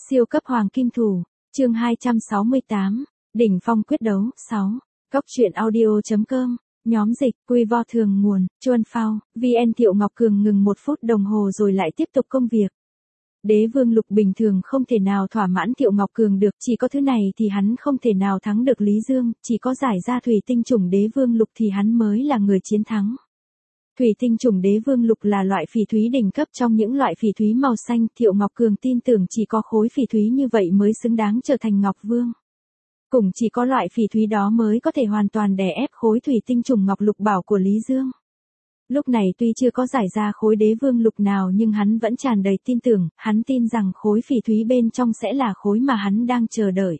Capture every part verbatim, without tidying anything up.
Siêu cấp hoàng kim thủ, chương hai trăm sáu mươi tám, đỉnh phong quyết đấu, sáu. Cốc truyện audio.com, nhóm dịch, quy vo thường nguồn, chuan phao, vê en Thiệu Ngọc Cường ngừng một phút đồng hồ rồi lại tiếp tục công việc. Đế vương lục bình thường không thể nào thỏa mãn Thiệu Ngọc Cường được, chỉ có thứ này thì hắn không thể nào thắng được Lý Dương, chỉ có giải ra thủy tinh chủng đế vương lục thì hắn mới là người chiến thắng. Thủy tinh chủng đế vương lục là loại phỉ thúy đỉnh cấp trong những loại phỉ thúy màu xanh, Thiệu Ngọc Cường tin tưởng chỉ có khối phỉ thúy như vậy mới xứng đáng trở thành Ngọc Vương. Cũng chỉ có loại phỉ thúy đó mới có thể hoàn toàn đè ép khối thủy tinh chủng ngọc lục bảo của Lý Dương. Lúc này tuy chưa có giải ra khối đế vương lục nào nhưng hắn vẫn tràn đầy tin tưởng, hắn tin rằng khối phỉ thúy bên trong sẽ là khối mà hắn đang chờ đợi.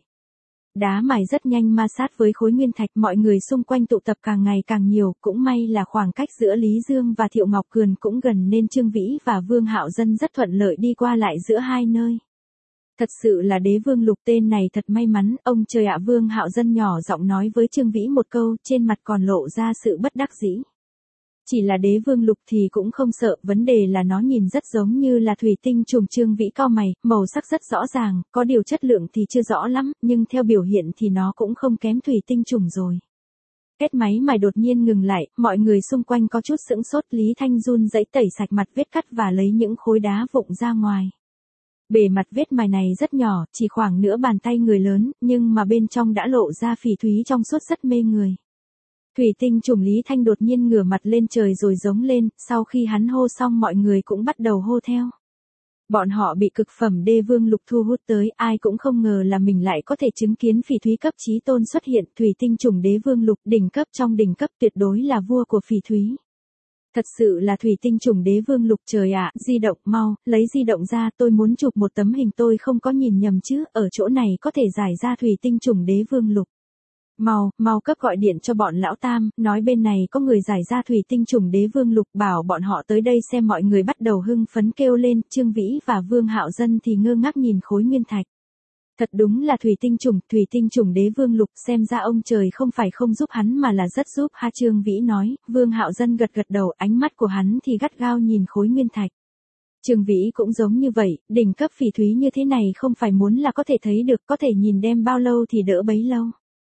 Đá mài rất nhanh ma sát với khối nguyên thạch, mọi người xung quanh tụ tập càng ngày càng nhiều, cũng may là khoảng cách giữa Lý Dương và Thiệu Ngọc Cường cũng gần nên Trương Vĩ và Vương Hạo Dân rất thuận lợi đi qua lại giữa hai nơi. Thật sự là đế vương lục, tên này thật may mắn, ông trời ạ. Vương Hạo Dân nhỏ giọng nói với Trương Vĩ một câu, trên mặt còn lộ ra sự bất đắc dĩ. Chỉ là đế vương lục thì cũng không sợ, vấn đề là nó nhìn rất giống như là thủy tinh chủng. Trương Vĩ cau mày, màu sắc rất rõ ràng, có điều chất lượng thì chưa rõ lắm, nhưng theo biểu hiện thì nó cũng không kém thủy tinh chủng rồi. Kết máy mài đột nhiên ngừng lại, mọi người xung quanh có chút sững sốt. Lý Thanh run rẩy tẩy sạch mặt vết cắt và lấy những khối đá vụn ra ngoài. Bề mặt vết mài này rất nhỏ, chỉ khoảng nửa bàn tay người lớn, nhưng mà bên trong đã lộ ra phỉ thúy trong suốt rất mê người. Thủy tinh chủng Lý Thanh đột nhiên ngửa mặt lên trời rồi giống lên, sau khi hắn hô xong mọi người cũng bắt đầu hô theo. Bọn họ bị cực phẩm đế vương lục thu hút tới, ai cũng không ngờ là mình lại có thể chứng kiến phỉ thúy cấp chí tôn xuất hiện. Thủy tinh chủng đế vương lục, đỉnh cấp trong đỉnh cấp, tuyệt đối là vua của phỉ thúy. Thật sự là thủy tinh chủng đế vương lục. Trời ạ, di động, mau, lấy di động ra, tôi muốn chụp một tấm hình. Tôi không có nhìn nhầm chứ, ở chỗ này có thể giải ra thủy tinh chủng đế vương lục. Mau, mau cấp gọi điện cho bọn lão tam, nói bên này có người giải ra thủy tinh chủng đế vương lục, bảo bọn họ tới đây xem. Mọi người bắt đầu hưng phấn kêu lên, Trương Vĩ và Vương Hạo Dân thì ngơ ngác nhìn khối nguyên thạch. Thật đúng là thủy tinh chủng, thủy tinh chủng đế vương lục, xem ra ông trời không phải không giúp hắn mà là rất giúp ha. Trương Vĩ nói, Vương Hạo Dân gật gật đầu, ánh mắt của hắn thì gắt gao nhìn khối nguyên thạch. Trương Vĩ cũng giống như vậy, đỉnh cấp phỉ thúy như thế này không phải muốn là có thể thấy được, có thể nhìn đem bao lâu thì đỡ bấy lâu.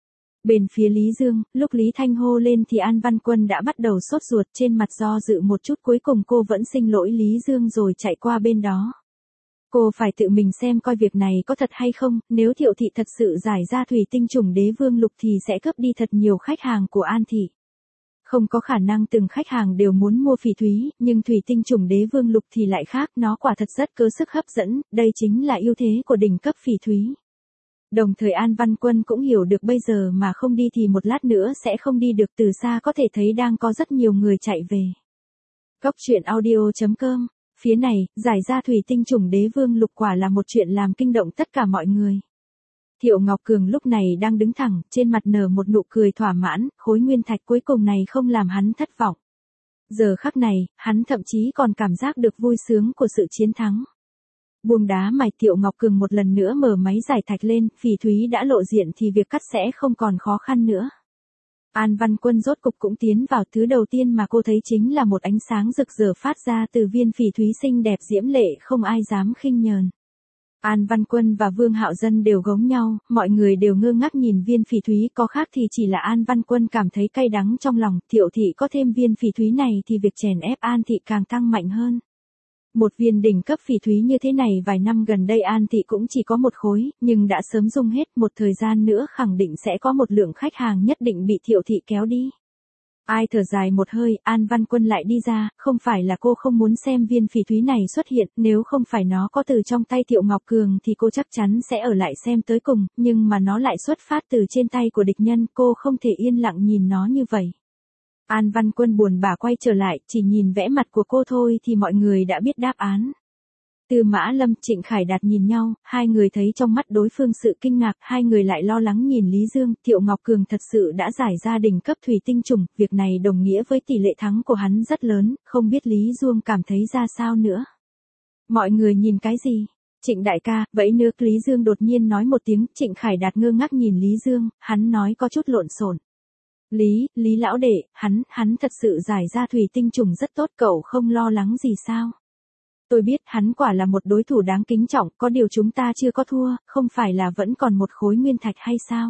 Bên phía Lý Dương, lúc Lý Thanh hô lên thì An Văn Quân đã bắt đầu sốt ruột, trên mặt do dự một chút, cuối cùng cô vẫn xin lỗi Lý Dương rồi chạy qua bên đó. Cô phải tự mình xem coi việc này có thật hay không, nếu Thiệu thị thật sự giải ra thủy tinh chủng đế vương lục thì sẽ cướp đi thật nhiều khách hàng của An thị. Không có khả năng từng khách hàng đều muốn mua phỉ thúy, nhưng thủy tinh chủng đế vương lục thì lại khác, nó quả thật rất có sức hấp dẫn, đây chính là ưu thế của đỉnh cấp phỉ thúy. Đồng thời An Văn Quân cũng hiểu được bây giờ mà không đi thì một lát nữa sẽ không đi được, từ xa có thể thấy đang có rất nhiều người chạy về. Cốc truyện audio.com, phía này, giải ra thủy tinh chủng đế vương lục quả là một chuyện làm kinh động tất cả mọi người. Thiệu Ngọc Cường lúc này đang đứng thẳng, trên mặt nở một nụ cười thỏa mãn, khối nguyên thạch cuối cùng này không làm hắn thất vọng. Giờ khắc này, hắn thậm chí còn cảm giác được vui sướng của sự chiến thắng. Buông đá mài, Thiệu Ngọc Cường một lần nữa mở máy giải thạch lên, phỉ thúy đã lộ diện thì việc cắt sẽ không còn khó khăn nữa. An Văn Quân rốt cục cũng tiến vào, thứ đầu tiên mà cô thấy chính là một ánh sáng rực rỡ phát ra từ viên phỉ thúy xinh đẹp diễm lệ, không ai dám khinh nhờn. An Văn Quân và Vương Hạo Dân đều gống nhau, mọi người đều ngơ ngác nhìn viên phỉ thúy, có khác thì chỉ là An Văn Quân cảm thấy cay đắng trong lòng. Thiệu thị có thêm viên phỉ thúy này thì việc chèn ép An thị càng tăng mạnh hơn. Một viên đỉnh cấp phỉ thúy như thế này vài năm gần đây An thị cũng chỉ có một khối, nhưng đã sớm dùng hết, một thời gian nữa khẳng định sẽ có một lượng khách hàng nhất định bị Thiệu thị kéo đi. Ai thở dài một hơi, An Văn Quân lại đi ra, không phải là cô không muốn xem viên phỉ thúy này xuất hiện, nếu không phải nó có từ trong tay Thiệu Ngọc Cường thì cô chắc chắn sẽ ở lại xem tới cùng, nhưng mà nó lại xuất phát từ trên tay của địch nhân, cô không thể yên lặng nhìn nó như vậy. An Văn Quân buồn bã quay trở lại, chỉ nhìn vẽ mặt của cô thôi thì mọi người đã biết đáp án. Tư Mã Lâm, Trịnh Khải Đạt nhìn nhau, hai người thấy trong mắt đối phương sự kinh ngạc, hai người lại lo lắng nhìn Lý Dương. Thiệu Ngọc Cường thật sự đã giải ra đỉnh cấp thủy tinh chủng, việc này đồng nghĩa với tỷ lệ thắng của hắn rất lớn, không biết Lý Dương cảm thấy ra sao nữa. Mọi người nhìn cái gì? Trịnh đại ca, vẫy nước. Lý Dương đột nhiên nói một tiếng, Trịnh Khải Đạt ngơ ngác nhìn Lý Dương, hắn nói có chút lộn xộn. Lý, Lý lão đệ, hắn, hắn thật sự giải ra thủy tinh chủng rất tốt, cậu không lo lắng gì sao? Tôi biết hắn quả là một đối thủ đáng kính trọng, có điều chúng ta chưa có thua, không phải là vẫn còn một khối nguyên thạch hay sao?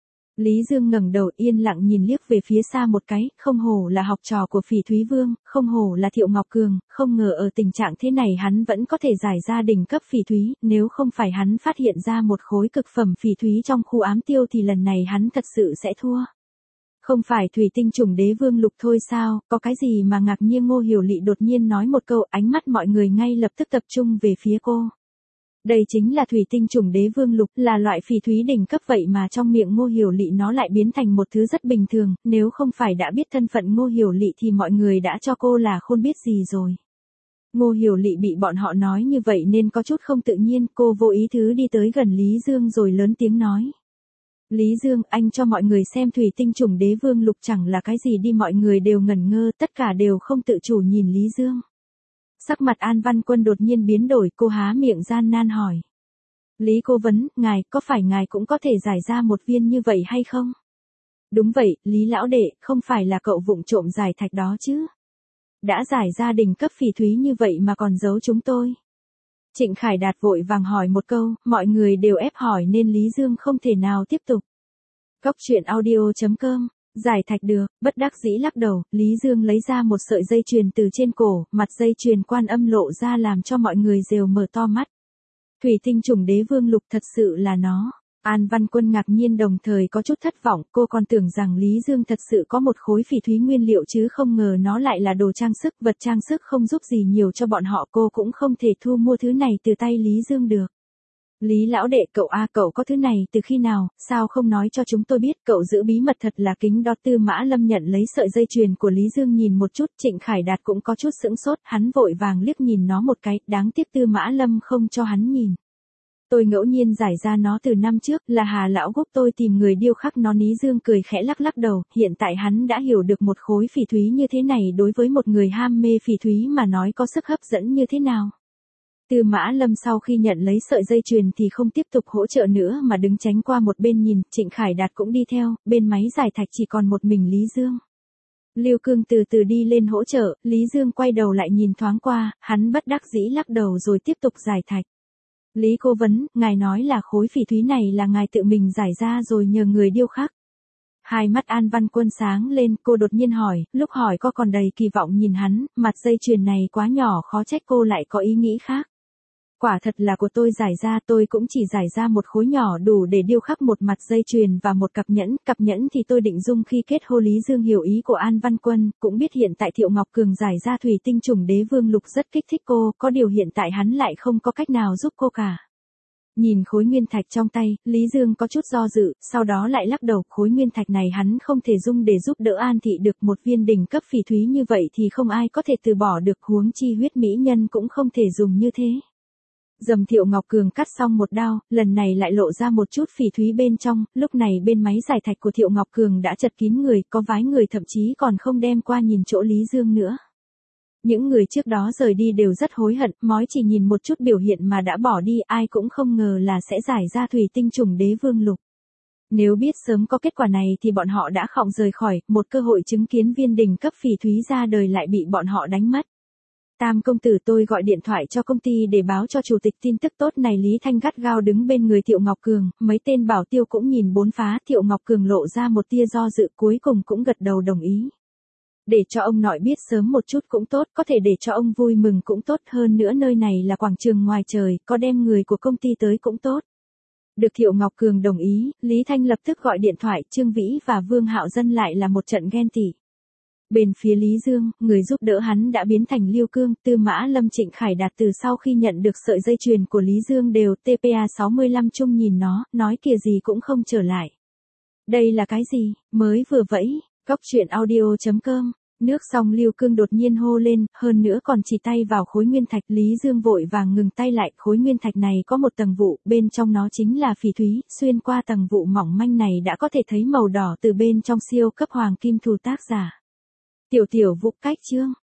Lý Dương ngẩng đầu yên lặng nhìn liếc về phía xa một cái, không hổ là học trò của Phỉ Thúy Vương, không hổ là Thiệu Ngọc Cường, không ngờ ở tình trạng thế này hắn vẫn có thể giải ra đỉnh cấp phỉ thúy, nếu không phải hắn phát hiện ra một khối cực phẩm phỉ thúy trong khu ám tiêu thì lần này hắn thật sự sẽ thua. Không phải thủy tinh trùng đế vương lục thôi sao, có cái gì mà ngạc nhiên? Ngô Hiểu Lị đột nhiên nói một câu, ánh mắt mọi người ngay lập tức tập trung về phía cô. Đây chính là thủy tinh trùng đế vương lục, là loại phỉ thúy đỉnh cấp vậy mà trong miệng Ngô Hiểu Lị nó lại biến thành một thứ rất bình thường, nếu không phải đã biết thân phận Ngô Hiểu Lị thì mọi người đã cho cô là khôn biết gì rồi. Ngô Hiểu Lị bị bọn họ nói như vậy nên có chút không tự nhiên, cô vô ý thứ đi tới gần Lý Dương rồi lớn tiếng nói. Lý Dương, anh cho mọi người xem thủy tinh trùng đế vương lục chẳng là cái gì đi, mọi người đều ngẩn ngơ, tất cả đều không tự chủ nhìn Lý Dương. Sắc mặt An Văn Quân đột nhiên biến đổi, cô há miệng gian nan hỏi. Lý Cố Vấn, ngài, có phải ngài cũng có thể giải ra một viên như vậy hay không? Đúng vậy, Lý Lão Đệ, không phải là cậu vụng trộm giải thạch đó chứ? Đã giải ra đỉnh cấp phỉ thúy như vậy mà còn giấu chúng tôi. Trịnh Khải Đạt vội vàng hỏi một câu, mọi người đều ép hỏi nên Lý Dương không thể nào tiếp tục. Cóc truyện audio chấm com, giải thạch được, bất đắc dĩ lắc đầu, Lý Dương lấy ra một sợi dây chuyền từ trên cổ, mặt dây chuyền quan âm lộ ra làm cho mọi người đều mở to mắt. Thủy tinh trùng đế vương lục thật sự là nó. An Văn Quân ngạc nhiên đồng thời có chút thất vọng, cô còn tưởng rằng Lý Dương thật sự có một khối phỉ thúy nguyên liệu chứ không ngờ nó lại là đồ trang sức, vật trang sức không giúp gì nhiều cho bọn họ, cô cũng không thể thu mua thứ này từ tay Lý Dương được. Lý Lão Đệ, cậu a cậu có thứ này từ khi nào, sao không nói cho chúng tôi biết, cậu giữ bí mật thật là kính đó. Tư Mã Lâm nhận lấy sợi dây chuyền của Lý Dương nhìn một chút, Trịnh Khải Đạt cũng có chút sững sốt, hắn vội vàng liếc nhìn nó một cái, đáng tiếc Tư Mã Lâm không cho hắn nhìn. Tôi ngẫu nhiên giải ra nó từ năm trước, là Hà Lão Gốc tôi tìm người điêu khắc nó. Lý Dương cười khẽ lắc lắc đầu, hiện tại hắn đã hiểu được một khối phỉ thúy như thế này đối với một người ham mê phỉ thúy mà nói có sức hấp dẫn như thế nào. Tư Mã Lâm sau khi nhận lấy sợi dây chuyền thì không tiếp tục hỗ trợ nữa mà đứng tránh qua một bên nhìn, Trịnh Khải Đạt cũng đi theo, bên máy giải thạch chỉ còn một mình Lý Dương. Lưu Cương từ từ đi lên hỗ trợ, Lý Dương quay đầu lại nhìn thoáng qua, hắn bất đắc dĩ lắc đầu rồi tiếp tục giải thạch. Lý Cố Vấn, ngài nói là khối phỉ thúy này là ngài tự mình giải ra rồi nhờ người điêu khắc. Hai mắt An Văn Quân sáng lên, cô đột nhiên hỏi, lúc hỏi có còn đầy kỳ vọng nhìn hắn, mặt dây chuyền này quá nhỏ khó trách cô lại có ý nghĩ khác. Quả thật là của tôi giải ra, tôi cũng chỉ giải ra một khối nhỏ đủ để điêu khắc một mặt dây chuyền và một cặp nhẫn, cặp nhẫn thì tôi định dùng khi kết hôn. Lý Dương hiểu ý của An Văn Quân, cũng biết hiện tại Thiệu Ngọc Cường giải ra thủy tinh trùng đế vương lục rất kích thích cô, có điều hiện tại hắn lại không có cách nào giúp cô cả. Nhìn khối nguyên thạch trong tay, Lý Dương có chút do dự, sau đó lại lắc đầu, khối nguyên thạch này hắn không thể dùng để giúp đỡ An Thị được, một viên đỉnh cấp phỉ thúy như vậy thì không ai có thể từ bỏ được, huống chi huyết mỹ nhân cũng không thể dùng như thế. Dầm Thiệu Ngọc Cường cắt xong một đao, lần này lại lộ ra một chút phỉ thúy bên trong, lúc này bên máy giải thạch của Thiệu Ngọc Cường đã chật kín người, có vài người thậm chí còn không đem qua nhìn chỗ Lý Dương nữa. Những người trước đó rời đi đều rất hối hận, mói chỉ nhìn một chút biểu hiện mà đã bỏ đi, ai cũng không ngờ là sẽ giải ra thủy tinh trùng đế vương lục. Nếu biết sớm có kết quả này thì bọn họ đã khọng rời khỏi, một cơ hội chứng kiến viên đỉnh cấp phỉ thúy ra đời lại bị bọn họ đánh mất. Tam công tử, tôi gọi điện thoại cho công ty để báo cho chủ tịch tin tức tốt này. Lý Thanh gắt gao đứng bên người Thiệu Ngọc Cường, mấy tên bảo tiêu cũng nhìn bốn phá. Thiệu Ngọc Cường lộ ra một tia do dự, cuối cùng cũng gật đầu đồng ý. Để cho ông nội biết sớm một chút cũng tốt, có thể để cho ông vui mừng cũng tốt, hơn nữa nơi này là quảng trường ngoài trời, có đem người của công ty tới cũng tốt. Được Thiệu Ngọc Cường đồng ý, Lý Thanh lập tức gọi điện thoại, Trương Vĩ và Vương Hạo Dân lại là một trận ghen tị. Bên phía Lý Dương, người giúp đỡ hắn đã biến thành Lưu Cương, Tư Mã Lâm, Trịnh Khải Đạt từ sau khi nhận được sợi dây chuyền của Lý Dương đều T P A sáu mươi lăm chung nhìn nó, nói kìa gì cũng không trở lại. Đây là cái gì, mới vừa vẫy, cóc truyện audio chấm com. Nước xong Lưu Cương đột nhiên hô lên, hơn nữa còn chỉ tay vào khối nguyên thạch. Lý Dương vội vàng ngừng tay lại, khối nguyên thạch này có một tầng vụ, bên trong nó chính là phỉ thúy, xuyên qua tầng vụ mỏng manh này đã có thể thấy màu đỏ từ bên trong siêu cấp hoàng kim thủ tác giả. Tiểu tiểu vụ cách chương.